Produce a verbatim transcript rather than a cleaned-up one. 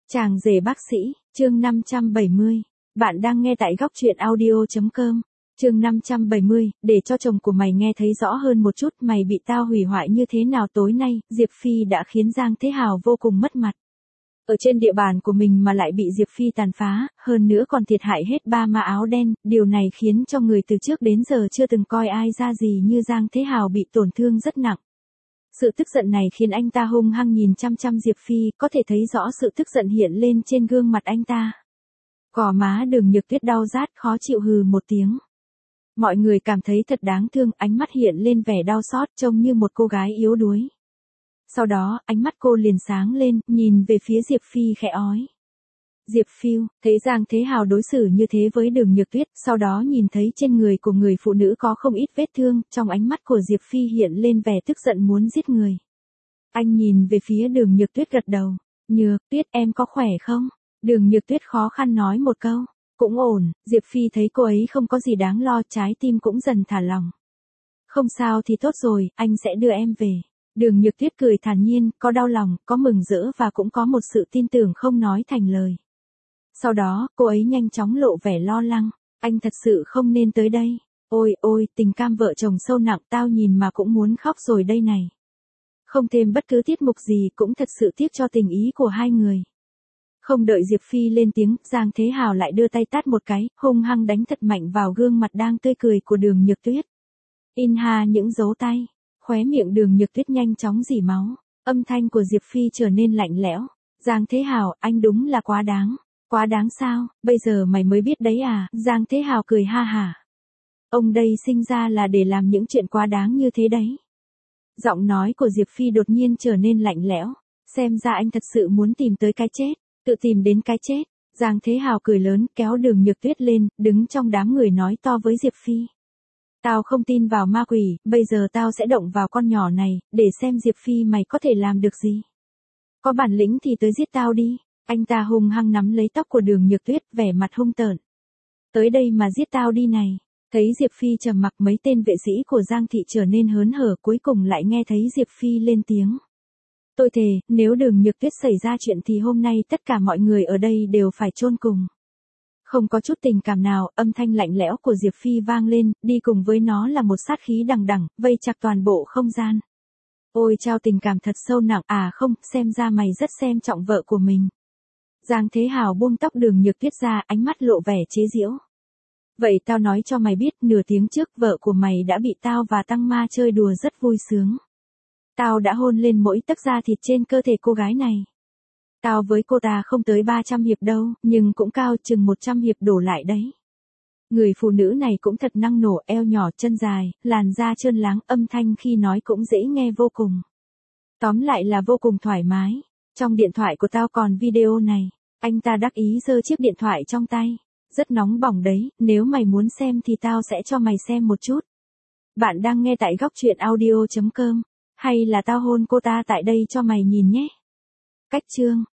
Chàng rể bác sĩ, chương năm trăm bảy mươi. Bạn đang nghe tại góc truyện audio.com. Chương năm trăm bảy mươi, để cho chồng của mày nghe thấy rõ hơn một chút mày bị tao hủy hoại như thế nào tối nay, Diệp Phi đã khiến Giang Thế Hào vô cùng mất mặt. Ở trên địa bàn của mình mà lại bị Diệp Phi tàn phá, hơn nữa còn thiệt hại hết ba ma áo đen, điều này khiến cho người từ trước đến giờ chưa từng coi ai ra gì như Giang Thế Hào bị tổn thương rất nặng. Sự tức giận này khiến anh ta hung hăng nhìn chăm chăm Diệp Phi, có thể thấy rõ sự tức giận hiện lên trên gương mặt anh ta. Gò má Đường Nhược Tuyết đau rát khó chịu hừ một tiếng. Mọi người cảm thấy thật đáng thương, ánh mắt hiện lên vẻ đau xót trông như một cô gái yếu đuối. Sau đó, ánh mắt cô liền sáng lên, nhìn về phía Diệp Phi khẽ ói. Diệp Phiêu, thấy Giang Thế Hào đối xử như thế với Đường Nhược Tuyết, sau đó nhìn thấy trên người của người phụ nữ có không ít vết thương, trong ánh mắt của Diệp Phi hiện lên vẻ tức giận muốn giết người. Anh nhìn về phía Đường Nhược Tuyết gật đầu. Nhược Tuyết em có khỏe không? Đường Nhược Tuyết khó khăn nói một câu. Cũng ổn, Diệp Phi thấy cô ấy không có gì đáng lo, trái tim cũng dần thả lỏng. Không sao thì tốt rồi, anh sẽ đưa em về. Đường Nhược Tuyết cười thản nhiên, có đau lòng, có mừng rỡ và cũng có một sự tin tưởng không nói thành lời. Sau đó, cô ấy nhanh chóng lộ vẻ lo lắng. Anh thật sự không nên tới đây. Ôi ôi, tình cam vợ chồng sâu nặng, tao nhìn mà cũng muốn khóc rồi đây này. Không thêm bất cứ tiết mục gì, cũng thật sự tiếc cho tình ý của hai người. Không đợi Diệp Phi lên tiếng, Giang Thế Hào lại đưa tay tát một cái, hung hăng đánh thật mạnh vào gương mặt đang tươi cười của Đường Nhược Tuyết. In ha những dấu tay, khóe miệng Đường Nhược Tuyết nhanh chóng rỉ máu, âm thanh của Diệp Phi trở nên lạnh lẽo. Giang Thế Hào, anh đúng là quá đáng. Quá đáng sao, bây giờ mày mới biết đấy à, Giang Thế Hào cười ha hả. Ông đây sinh ra là để làm những chuyện quá đáng như thế đấy. Giọng nói của Diệp Phi đột nhiên trở nên lạnh lẽo, xem ra anh thật sự muốn tìm tới cái chết, tự tìm đến cái chết. Giang Thế Hào cười lớn, kéo Đường Nhược Tuyết lên, đứng trong đám người nói to với Diệp Phi. Tao không tin vào ma quỷ, bây giờ tao sẽ động vào con nhỏ này, để xem Diệp Phi mày có thể làm được gì. Có bản lĩnh thì tới giết tao đi. Anh ta hung hăng nắm lấy tóc của Đường Nhược Tuyết, vẻ mặt hung tợn. Tới đây mà giết tao đi này. Thấy Diệp Phi trầm mặc, mấy tên vệ sĩ của Giang thị trở nên hớn hở, cuối cùng lại nghe thấy Diệp Phi lên tiếng. Tôi thề, nếu Đường Nhược Tuyết xảy ra chuyện thì hôm nay tất cả mọi người ở đây đều phải chôn cùng. Không có chút tình cảm nào, âm thanh lạnh lẽo của Diệp Phi vang lên, đi cùng với nó là một sát khí đằng đằng, vây chặt toàn bộ không gian. Ôi trao tình cảm thật sâu nặng, à không, xem ra mày rất xem trọng vợ của mình. Giang Thế Hào buông tóc Đường Nhược Tuyết ra, ánh mắt lộ vẻ chế giễu. Vậy tao nói cho mày biết, nửa tiếng trước vợ của mày đã bị tao và Tăng Ma chơi đùa rất vui sướng. Tao đã hôn lên mỗi tấc da thịt trên cơ thể cô gái này. Tao với cô ta không tới ba trăm hiệp đâu, nhưng cũng cao chừng một trăm hiệp đổ lại đấy. Người phụ nữ này cũng thật năng nổ, eo nhỏ chân dài, làn da trơn láng, âm thanh khi nói cũng dễ nghe vô cùng. Tóm lại là vô cùng thoải mái. Trong điện thoại của tao còn video này. Anh ta đắc ý giơ chiếc điện thoại trong tay. Rất nóng bỏng đấy, nếu mày muốn xem thì tao sẽ cho mày xem một chút. Bạn đang nghe tại góc truyện audio.com. Hay là tao hôn cô ta tại đây cho mày nhìn nhé. Cách chương.